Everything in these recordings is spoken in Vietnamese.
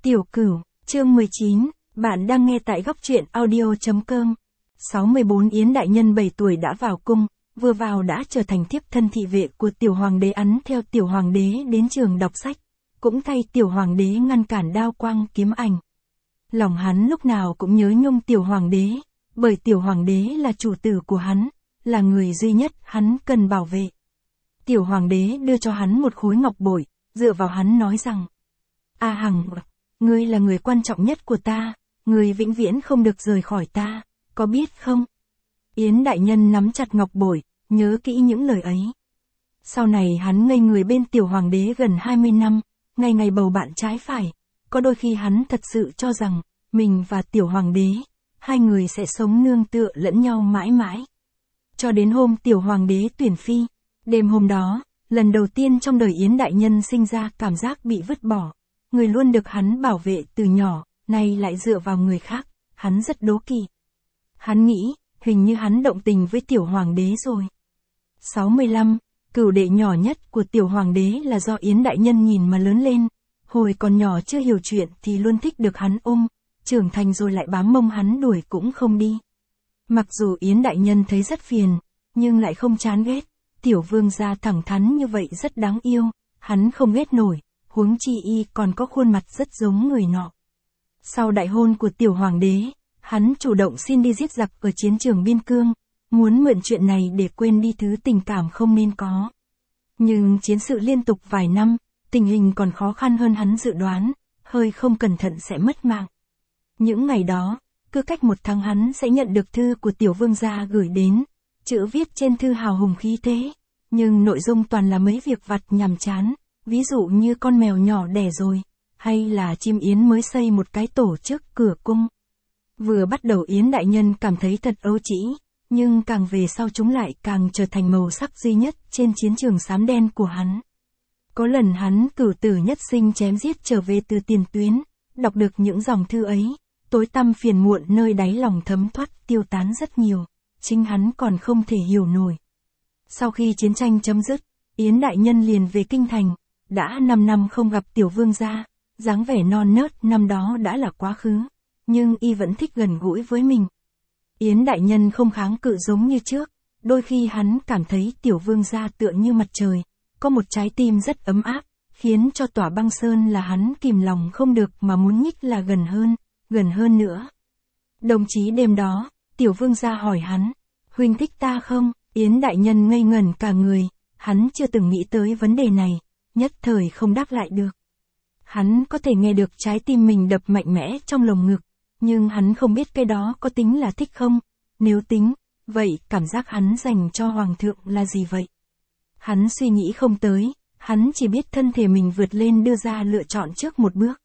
Tiểu Cửu, chương 19, bạn đang nghe tại góc truyện audio.com. 64 Yến đại nhân 7 tuổi đã vào cung, vừa vào đã trở thành thiếp thân thị vệ của tiểu hoàng đế, ắn theo tiểu hoàng đế đến trường đọc sách, cũng thay tiểu hoàng đế ngăn cản đao quang kiếm ảnh. Lòng hắn lúc nào cũng nhớ nhung tiểu hoàng đế, bởi tiểu hoàng đế là chủ tử của hắn, là người duy nhất hắn cần bảo vệ. Tiểu hoàng đế đưa cho hắn một khối ngọc bội, dựa vào hắn nói rằng: A Hằng, ngươi là người quan trọng nhất của ta, ngươi vĩnh viễn không được rời khỏi ta, có biết không? Yến đại nhân nắm chặt ngọc bội, nhớ kỹ những lời ấy. Sau này hắn ngây người bên tiểu hoàng đế gần 20 năm, ngày ngày bầu bạn trái phải, có đôi khi hắn thật sự cho rằng, mình và tiểu hoàng đế, hai người sẽ sống nương tựa lẫn nhau mãi mãi. Cho đến hôm tiểu hoàng đế tuyển phi, đêm hôm đó, lần đầu tiên trong đời Yến đại nhân sinh ra cảm giác bị vứt bỏ. Người luôn được hắn bảo vệ từ nhỏ, nay lại dựa vào người khác, hắn rất đố kỵ. Hắn nghĩ, hình như hắn động tình với tiểu hoàng đế rồi. 65, cửu đệ nhỏ nhất của tiểu hoàng đế là do Yến đại nhân nhìn mà lớn lên. Hồi còn nhỏ chưa hiểu chuyện thì luôn thích được hắn ôm, trưởng thành rồi lại bám mông hắn đuổi cũng không đi. Mặc dù Yến đại nhân thấy rất phiền, nhưng lại không chán ghét. Tiểu vương gia thẳng thắn như vậy rất đáng yêu, hắn không ghét nổi, huống chi y còn có khuôn mặt rất giống người nọ. Sau đại hôn của tiểu hoàng đế, hắn chủ động xin đi giết giặc ở chiến trường biên cương, muốn mượn chuyện này để quên đi thứ tình cảm không nên có. Nhưng chiến sự liên tục vài năm, tình hình còn khó khăn hơn hắn dự đoán, hơi không cẩn thận sẽ mất mạng. Những ngày đó, cứ cách một tháng hắn sẽ nhận được thư của tiểu vương gia gửi đến, chữ viết trên thư hào hùng khí thế, nhưng nội dung toàn là mấy việc vặt nhàm chán, ví dụ như con mèo nhỏ đẻ rồi, hay là chim yến mới xây một cái tổ trước cửa cung. Vừa bắt đầu Yến đại nhân cảm thấy thật ấu trĩ, nhưng càng về sau chúng lại càng trở thành màu sắc duy nhất trên chiến trường xám đen của hắn. Có lần hắn cửu tử nhất sinh chém giết trở về từ tiền tuyến, đọc được những dòng thư ấy, tối tăm phiền muộn nơi đáy lòng thấm thoát tiêu tán rất nhiều, chính hắn còn không thể hiểu nổi. Sau khi chiến tranh chấm dứt, Yến đại nhân liền về kinh thành, đã 5 năm không gặp tiểu vương gia, dáng vẻ non nớt năm đó đã là quá khứ, nhưng y vẫn thích gần gũi với mình. Yến đại nhân không kháng cự giống như trước, đôi khi hắn cảm thấy tiểu vương gia tựa như mặt trời, có một trái tim rất ấm áp, khiến cho tỏa băng sơn là hắn kìm lòng không được mà muốn nhích là gần hơn nữa. Đồng chí đêm đó, tiểu vương gia hỏi hắn: huynh thích ta không? Yến đại nhân ngây ngẩn cả người, hắn chưa từng nghĩ tới vấn đề này, nhất thời không đáp lại được. Hắn có thể nghe được trái tim mình đập mạnh mẽ trong lồng ngực, nhưng hắn không biết cái đó có tính là thích không, nếu tính, vậy cảm giác hắn dành cho hoàng thượng là gì vậy? Hắn suy nghĩ không tới, hắn chỉ biết thân thể mình vượt lên đưa ra lựa chọn trước một bước.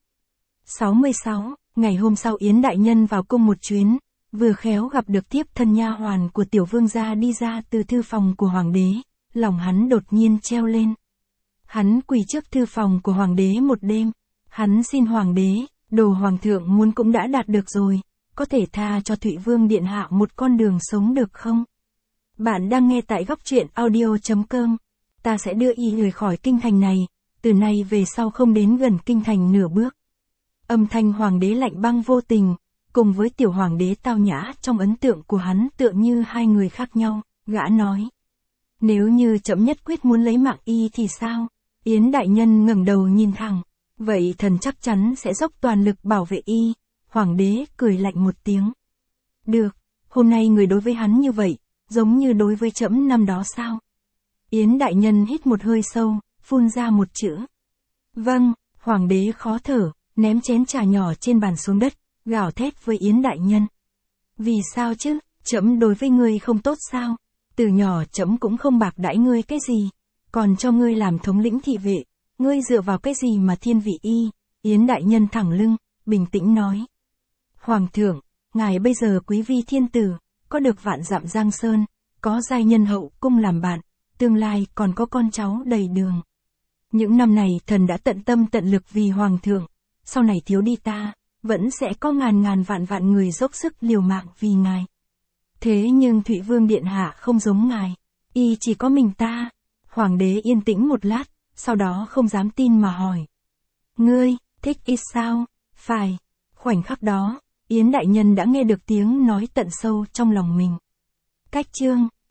66, ngày hôm sau Yến đại nhân vào cung một chuyến, vừa khéo gặp được tiếp thân nha hoàn của tiểu vương gia đi ra từ thư phòng của hoàng đế, lòng hắn đột nhiên treo lên. Hắn quỳ trước thư phòng của hoàng đế một đêm, hắn xin hoàng đế, đồ hoàng thượng muốn cũng đã đạt được rồi, có thể tha cho Thụy Vương điện hạ một con đường sống được không? Bạn đang nghe tại góc truyện audio.com, ta sẽ đưa y rời khỏi kinh thành này, từ nay về sau không đến gần kinh thành nửa bước. Âm thanh hoàng đế lạnh băng vô tình, cùng với tiểu hoàng đế tao nhã trong ấn tượng của hắn tựa như hai người khác nhau, gã nói: nếu như trẫm nhất quyết muốn lấy mạng y thì sao? Yến đại nhân ngẩng đầu nhìn thẳng, vậy thần chắc chắn sẽ dốc toàn lực bảo vệ y. Hoàng đế cười lạnh một tiếng. Được, hôm nay người đối với hắn như vậy, giống như đối với trẫm năm đó sao? Yến đại nhân hít một hơi sâu, phun ra một chữ: vâng. Hoàng đế khó thở, ném chén trà nhỏ trên bàn xuống đất, gào thét với Yến đại nhân: vì sao chứ, trẫm đối với ngươi không tốt sao? Từ nhỏ trẫm cũng không bạc đãi ngươi cái gì, còn cho ngươi làm thống lĩnh thị vệ, ngươi dựa vào cái gì mà thiên vị y? Yến đại nhân thẳng lưng, bình tĩnh nói: hoàng thượng, ngài bây giờ quý vi thiên tử, có được vạn dặm giang sơn, có giai nhân hậu cung làm bạn, tương lai còn có con cháu đầy đường. Những năm này thần đã tận tâm tận lực vì hoàng thượng, sau này thiếu đi ta, vẫn sẽ có ngàn vạn người dốc sức liều mạng vì ngài. Thế nhưng Thụy Vương điện hạ không giống ngài, y chỉ có mình ta. Hoàng đế yên tĩnh một lát, sau đó không dám tin mà hỏi: ngươi, thích y sao? Phải. Khoảnh khắc đó, Yến đại nhân đã nghe được tiếng nói tận sâu trong lòng mình. Cách chương